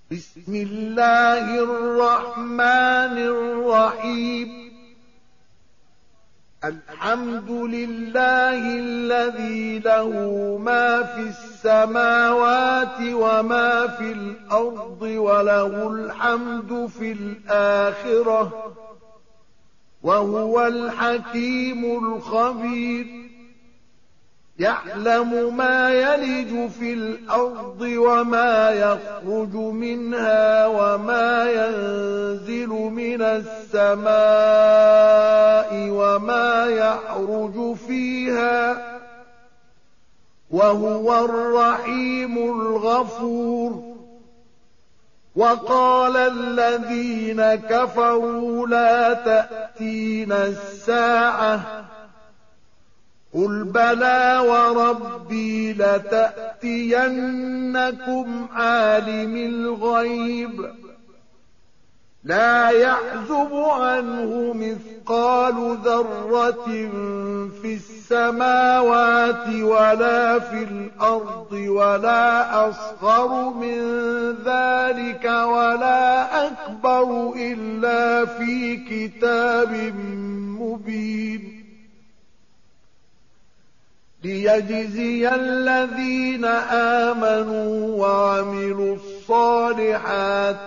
بسم الله الرحمن الرحيم الحمد لله الذي له ما في السماوات وما في الأرض وله الحمد في الآخرة وهو الحكيم الخبير يعلم ما يلج في الأرض وما يخرج منها وما ينزل من السماء وما يعرج فيها وهو الرحيم الغفور وقال الذين كفروا لا تأتينا الساعة قل بلى وربي لتأتينكم عالم الغيب لا يعزب عنه مثقال ذرة في السماوات ولا في الأرض ولا أصغر من ذلك ولا أكبر إلا في كتاب مبين ليجزي الذين آمنوا وعملوا الصالحات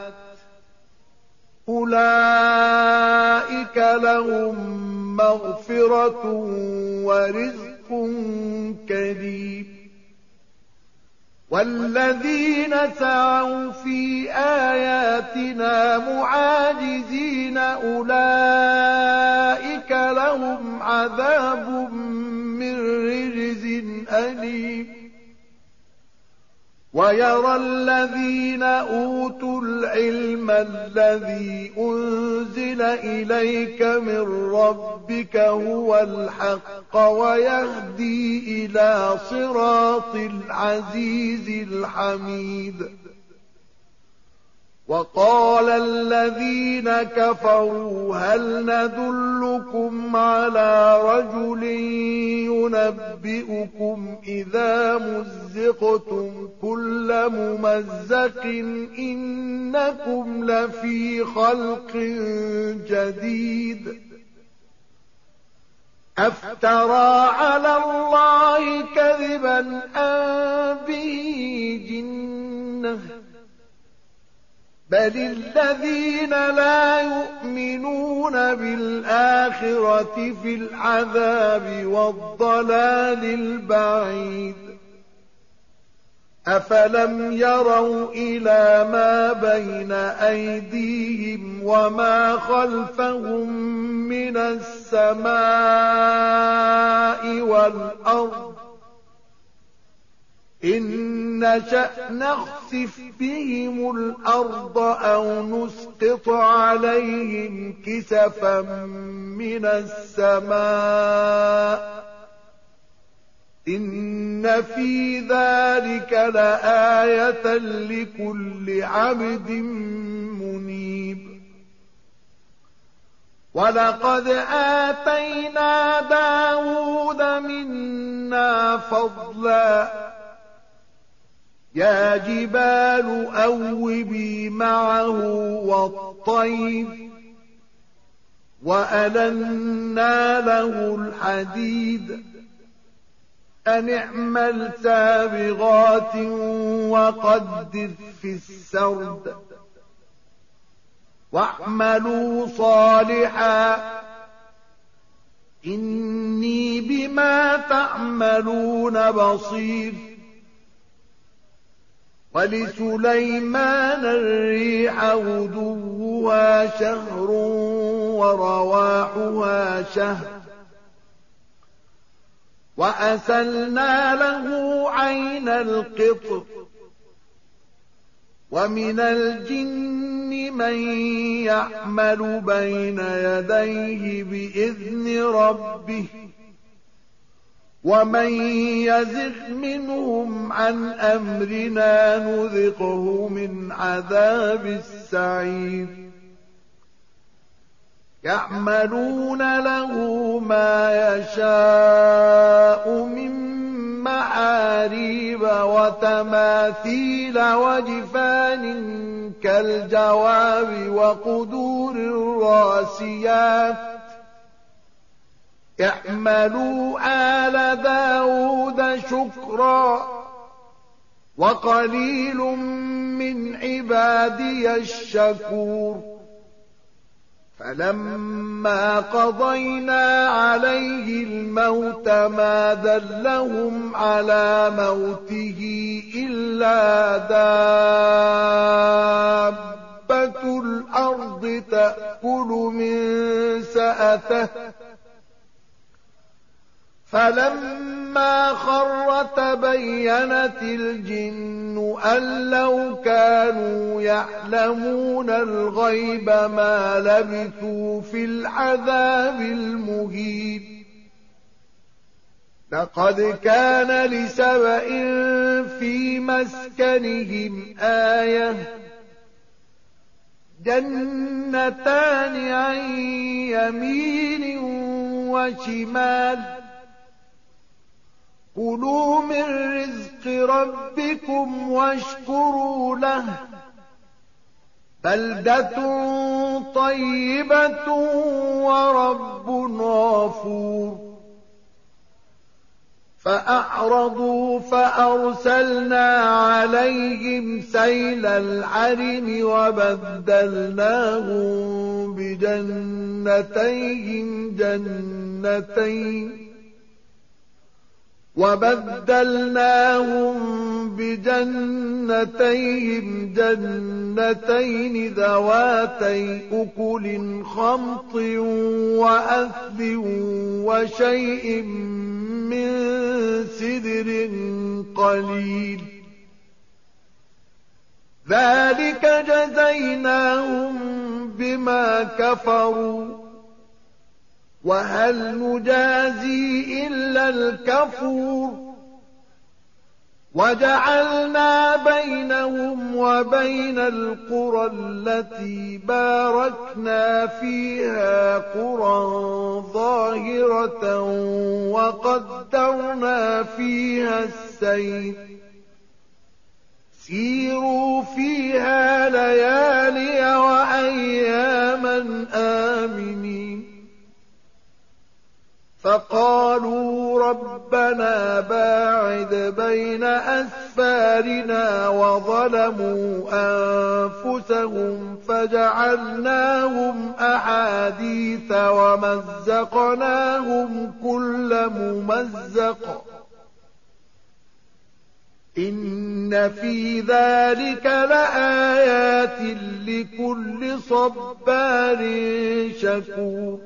أولئك لهم مغفرة ورزق كريم والذين سعوا في آياتنا معاجزين أولئك لهم عذاب من رجز أليم ويرى الذين أوتوا العلم الذي أنزل إليك من ربك هو الحق ويهدي إلى صراط العزيز الحميد وقال الذين كفروا هل ندلكم على رجل ينبئكم إذا مزقتم كل ممزق إنكم لفي خلق جديد أفترى على الله كذبا أم به جنة بل الذين لا يؤمنون بالآخرة في العذاب والضلال البعيد أفلم يروا إلى ما بين أيديهم وما خلفهم من السماء والأرض إن نشأ نخسف بهم الأرض أو نسقط عليهم كسفا من السماء إن في ذلك لآية لكل عبد منيب ولقد آتينا داود منا فضلا يا جبال أوبي معه والطير وألنا له الحديد أن اعمل سابغات وقدر في السرد واعملوا صالحا إني بما تعملون بصير ولسليمان الريح غدوها شهر ورواحها شهر وأسلنا له عين القطر ومن الجن من يعمل بين يديه بإذن ربه ومن يزغ منهم عن أمرنا نذقه من عذاب السعير يعملون له ما يشاء من ومحاريب وتماثيل وجفان كالجواب وقدور الراسيات اعملوا آل داود شكرا وقليل من عبادي الشكور فلما قضينا عليه الموت ما دلهم على موته إلا دابة الأرض تأكل من سأته فلما خر تبينت الجن أن لو كانوا يعلمون الغيب ما لبثوا في العذاب المهين لقد كان لسبإ في مسكنهم آية جنتان عن يمين وشمال كلوا من رزق ربكم واشكروا له بلدة طيبة ورب غفور فأعرضوا فأرسلنا عليهم سيل العرم وبدلناهم بجنتيهم جنتين ذواتي أكل خمط وأثل وشيء من سدر قليل ذلك جزيناهم بما كفروا وهل نجازي إلا الكفور وجعلنا بينهم وبين القرى التي باركنا فيها قرى ظاهرة وقدرنا فيها السير سيروا فيها ليالي وأياما آمنين فقالوا ربنا باعد بين أسفارنا وظلموا أنفسهم فجعلناهم أحاديث ومزقناهم كل ممزق إن في ذلك لآيات لكل صبار شكور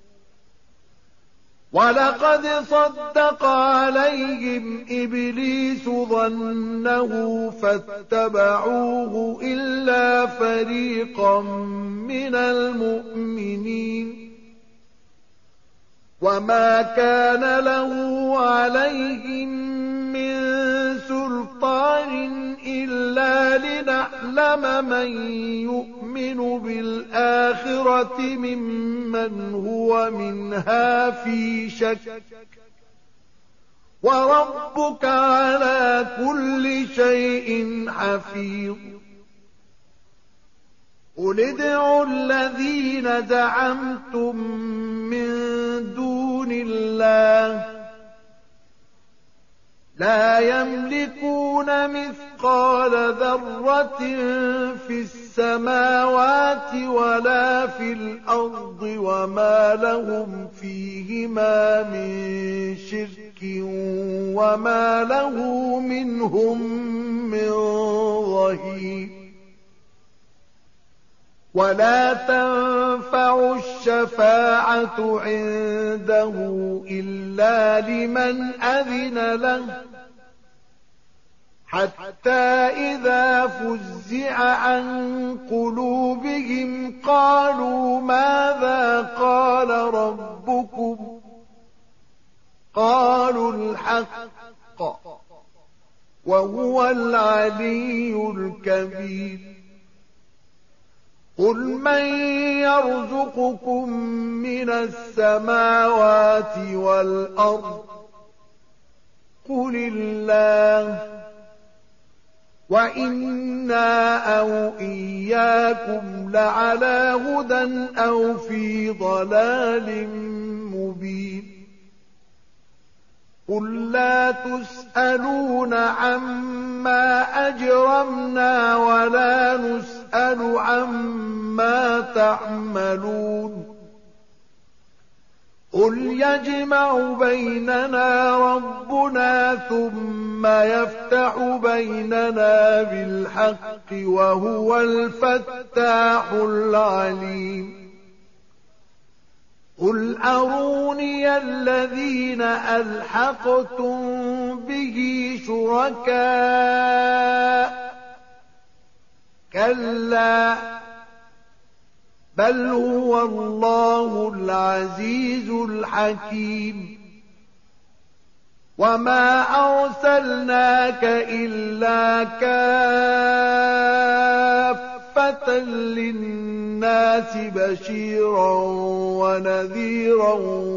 ولقد صدق عليهم إبليس ظنه فاتبعوه إلا فريقا من المؤمنين وما كان له عليهم من سلطان إلا لنعلم من يؤمن بالآخرة ممن هو منها في شك وربك على كل شيء حفيظ قل ادعوا الذين زعمتم من دون الله لا يملكون مثقال ذرة في السماوات ولا في الأرض وما لهم فيهما من شرك وما له منهم من ظهير ولا تنفع الشفاعة عنده إلا لمن أذن له حتى إذا فزع عن قلوبهم قالوا ماذا قال ربكم قالوا الحق وهو العلي الكبير قل من يرزقكم من السماوات والأرض قل الله وإنا أو إياكم لعلى هدى أو في ضلال مبين قل لا تسألون عما أجرمنا ولا نسأل عما تعملون قل يجمع بيننا ربنا ثم يفتح بيننا بالحق وهو الفتاح العليم قل أروني الذين ألحقتم به شركاء كلا بل هو الله العزيز الحكيم وما أرسلناك إلا كافة للناس بشيرا ونذيرا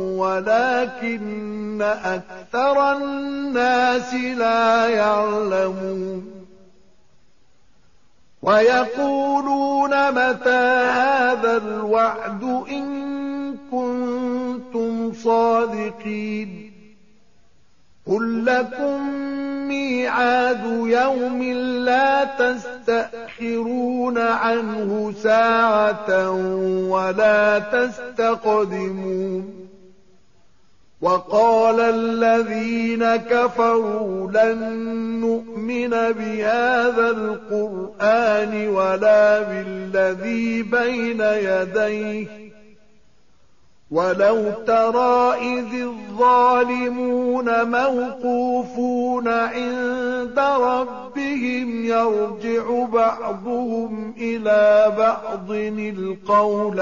ولكن أكثر الناس لا يعلمون ويقولون متى هذا الوعد إن كنتم صادقين قل لكم ميعاد يوم لا تستأخرون عنه ساعة ولا تستقدمون وقال الذين كفروا لن نؤمن بهذا القرآن ولا بالذي بين يديه ولو ترى إذ الظالمون موقوفون عند ربهم يرجع بعضهم إلى بعض القول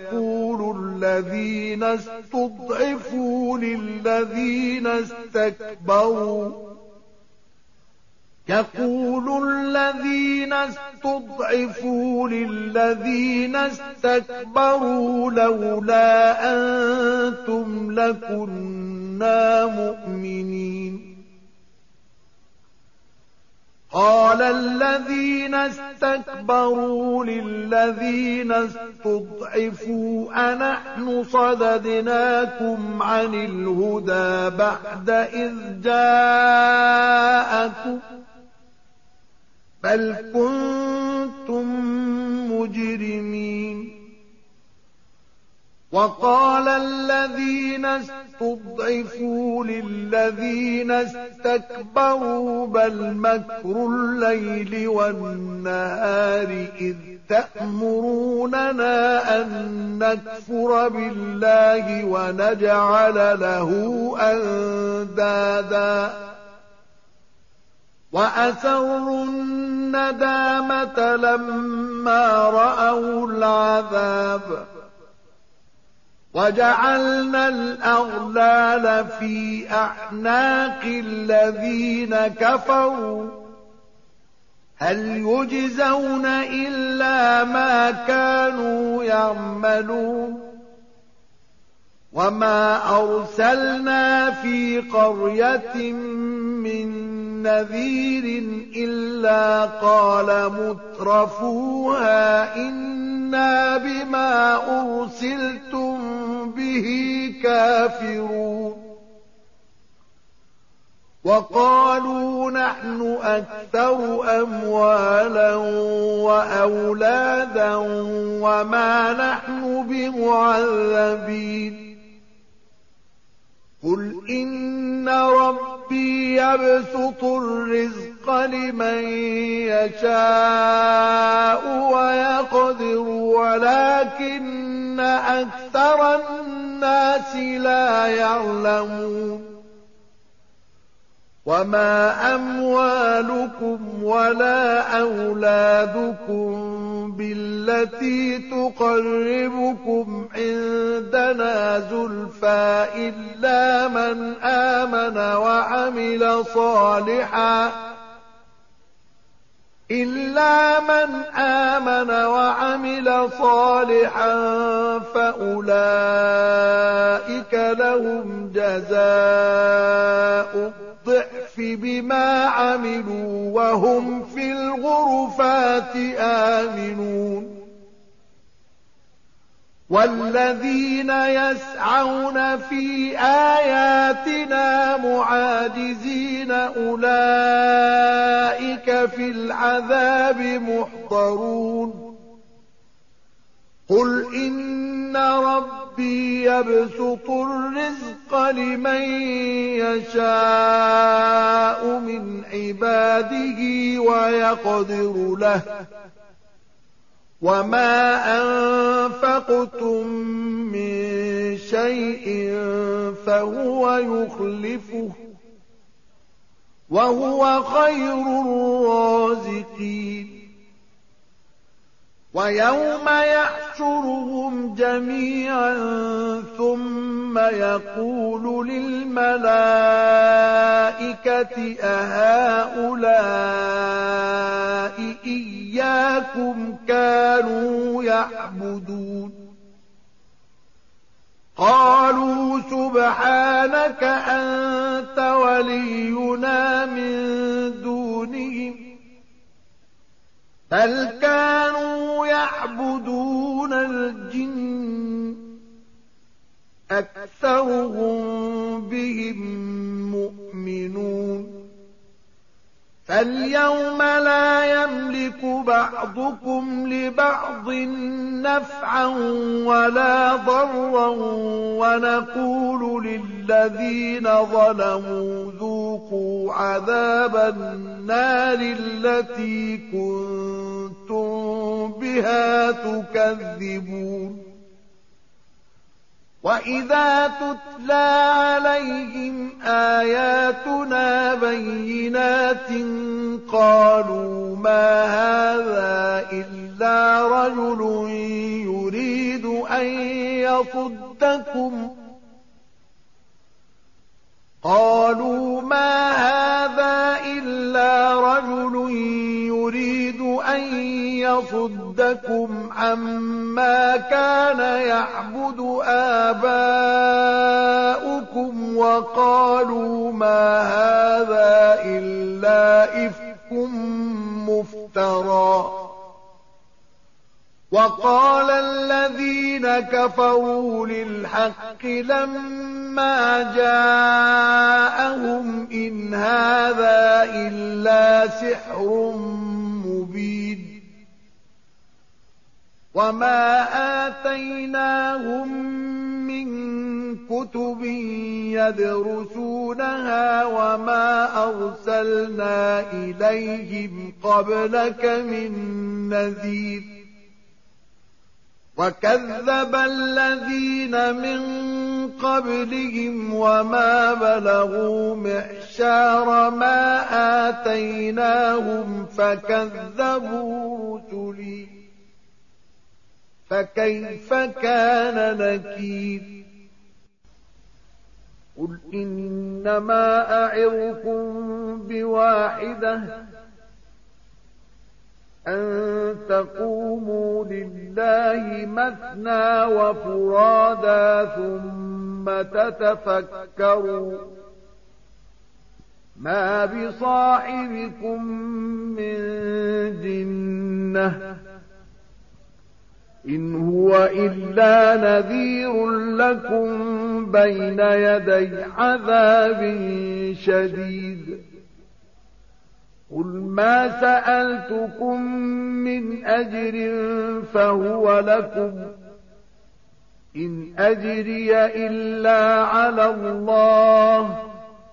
يقول الذين استضعفوا للذين استكبروا لولا أنتم لكنا مؤمنين قال الذين استكبروا للذين استضعفوا أنحن صددناكم عن الهدى بعد إذ جاءكم بل كنتم مجرمين وقال الذين استضعفوا للذين استكبروا بل مكر الليل والنهار إذ تأمروننا أن نكفر بالله ونجعل له أندادا وأسروا الندامة لما رأوا العذاب وجعلنا الأغلال في أعناق الذين كفروا هل يجزون إلا ما كانوا يعملون وما أرسلنا في قرية من نذير إلا قال مترفوها إنا بما أرسلتم به كافرون وقالوا نحن أكثر أموالا وأولادا وما نحن بمعذبين قل إن ربي يبسط الرزق لمن يشاء ويقدر ولكن أكثر الناس لا يعلمون وما أموالكم ولا أولادكم بالتي تقربكم عندنا زلفى إلا من آمن وعمل صالحا فأولئك لهم جزاء الضعف بما عملوا وهم في الغرفات آمنون والذين يسعون في آياتنا معاجزين أولئك في العذاب محضرون قل إن ربي يبسط الرزق لمن يشاء من عباده ويقدر له وما أنفقتم من شيء فهو يخلفه وهو خير الرازقين ويوم يحشرهم جميعا ثم يقول للملائكة أهؤلاء إياكم كانوا يعبدون قالوا سبحانك أنت ولينا من دونهم بل كانوا يعبدون الجن أكثرهم بهم مؤمنون فاليوم لا يملك بعضكم لبعض نفعا ولا ضرا ونقول للذين ظلموا ذوقوا عذاب النار التي كنتم بها تكذبون وإذا تتلى عليهم آياتنا بينات قالوا ما هذا إلا رجل يريد أن يصدكم عما كان يعبد آباؤكم وقالوا ما هذا إلا إفك مفترى وقال الذين كفروا للحق لما جاءهم إن هذا إلا سحر مبين وما آتيناهم من كتب يدرسونها وما أرسلنا إليهم قبلك من نذير وكذب الذين من قبلهم وما بلغوا معشار ما آتيناهم فكذبوا رسلي فكيف كان نكير قل إنما أعظكم بواحدة أن تقوموا لله مثنى وفرادا ثم تتفكروا ما بصاحبكم من جنة إن هو إلا نذير لكم بين يدي عذاب شديد قل ما سألتكم من أجر فهو لكم إن أجري إلا على الله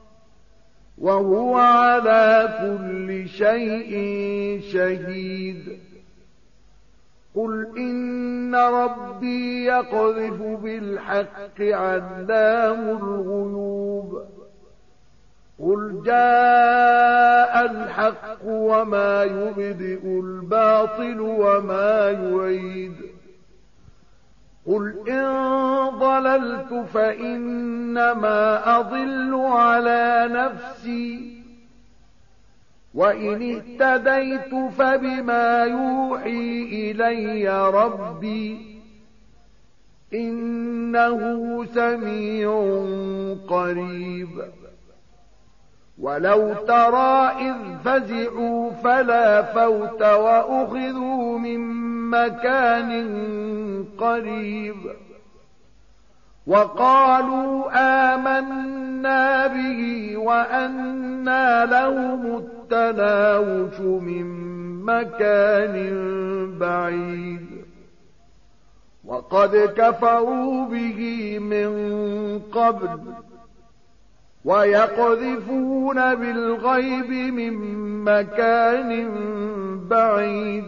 وهو على كل شيء شهيد قل إن ربي يقذف بالحق علام الغيوب قل جاء الحق وما يبدئ الباطل وما يعيد قل إن ضللت فإنما أضل على نفسي وإن اهتديت فبما يوحي إلي ربي إنه سميع قريب ولو ترى إذ فزعوا فلا فوت وأخذوا من مكان قريب وقالوا آمنا به وأنى لهم التناوش من مكان بعيد وقد كفروا به من قبل ويقذفون بالغيب من مكان بعيد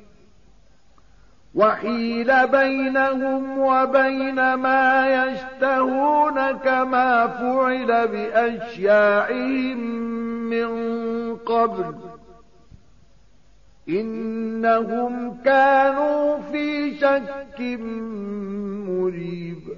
وحيل بينهم وبين ما يشتهون كما فعل بأشياعهم من قبل إنهم كانوا في شك مريب